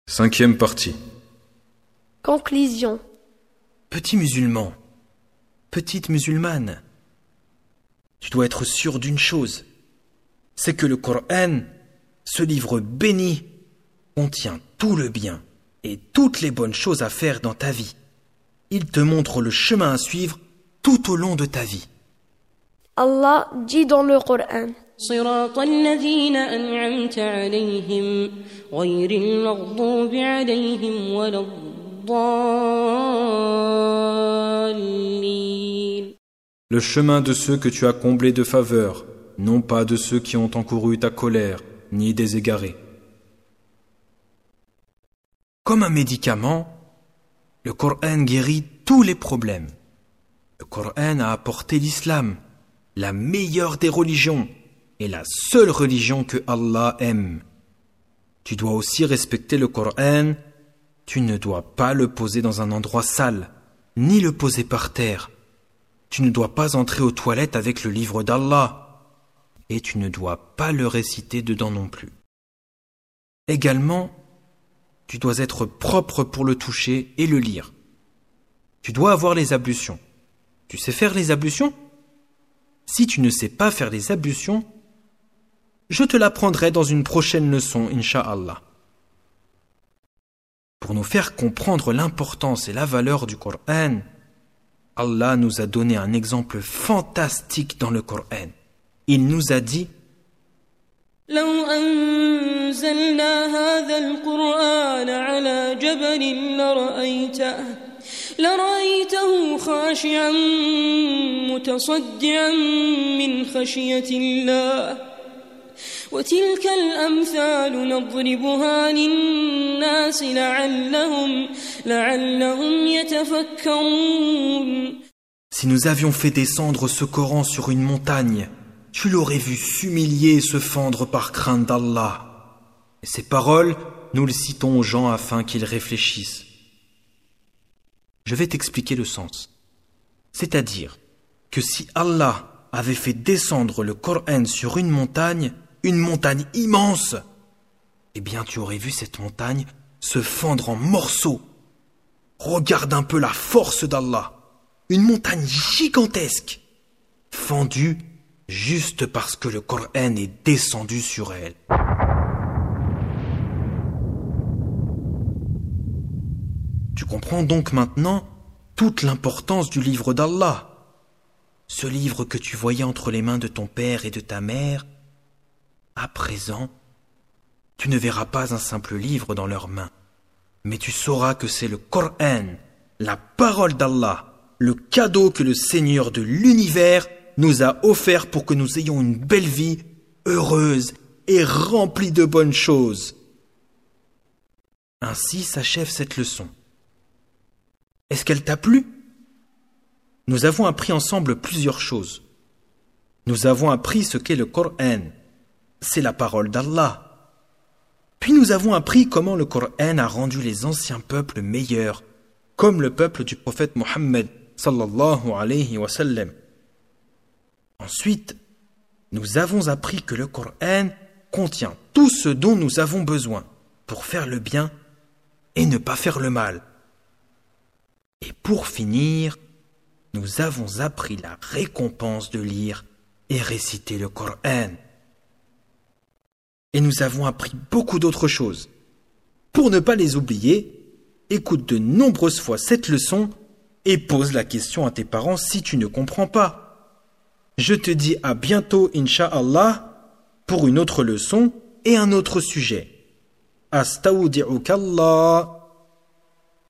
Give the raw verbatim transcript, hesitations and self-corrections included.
Cinquième partie. Conclusion. Petit musulman, petite musulmane, tu dois être sûr d'une chose, c'est que le Coran, ce livre béni, contient tout le bien et toutes les bonnes choses à faire dans ta vie. Il te montre le chemin à suivre tout au long de ta vie. Allah dit dans le Coran: صراط الذين أنعمت عليهم غير المغضوب عليهم ولا الضالين. Le chemin de ceux que tu as comblés de faveur, non pas de ceux qui ont encouru ta colère, ni des égarés. Comme un médicament, le Coran guérit tous les problèmes. Le Coran a apporté l'islam, la meilleure des religions, et la seule religion que Allah aime. Tu dois aussi respecter le Coran. Tu ne dois pas le poser dans un endroit sale, ni le poser par terre. Tu ne dois pas entrer aux toilettes avec le livre d'Allah. Et tu ne dois pas le réciter dedans non plus. Également, tu dois être propre pour le toucher et le lire. Tu dois avoir les ablutions. Tu sais faire les ablutions ? Si tu ne sais pas faire les ablutions, je te l'apprendrai dans une prochaine leçon, Inch'Allah. Pour nous faire comprendre l'importance et la valeur du Coran, Allah nous a donné un exemple fantastique dans le Coran. Il nous a dit: لو أنزلنا هذا القرآن على جبل لرأيته لرأيته خاشعا متصدعا من خشية الله وتلك الأمثال نضربها للناس لعلهم لعلهم يتفكرون. Si nous avions fait descendre ce Coran sur une montagne, tu l'aurais vu s'humilier et se fendre par crainte d'Allah. Et ces paroles, nous les citons aux gens afin qu'ils réfléchissent. Je vais t'expliquer le sens. C'est-à-dire que si Allah avait fait descendre le Coran sur une montagne, une montagne immense, eh bien tu aurais vu cette montagne se fendre en morceaux. Regarde un peu la force d'Allah. Une montagne gigantesque, fendue juste parce que le Coran est descendu sur elle. Tu comprends donc maintenant toute l'importance du livre d'Allah. Ce livre que tu voyais entre les mains de ton père et de ta mère, à présent, tu ne verras pas un simple livre dans leurs mains, mais tu sauras que c'est le Coran, la parole d'Allah, le cadeau que le Seigneur de l'univers nous a offert pour que nous ayons une belle vie, heureuse et remplie de bonnes choses. Ainsi s'achève cette leçon. Est-ce qu'elle t'a plu ? Nous avons appris ensemble plusieurs choses. Nous avons appris ce qu'est le Coran. C'est la parole d'Allah. Puis nous avons appris comment le Coran a rendu les anciens peuples meilleurs, comme le peuple du prophète Mohammed sallallahu alayhi wa sallam. Ensuite, nous avons appris que le Coran contient tout ce dont nous avons besoin pour faire le bien et ne pas faire le mal. Et pour finir, nous avons appris la récompense de lire et réciter le Coran. Et nous avons appris beaucoup d'autres choses. Pour ne pas les oublier, écoute de nombreuses fois cette leçon et pose la question à tes parents si tu ne comprends pas. Je te dis à bientôt, Inch'Allah, pour une autre leçon et un autre sujet. Astawdi'ukallah.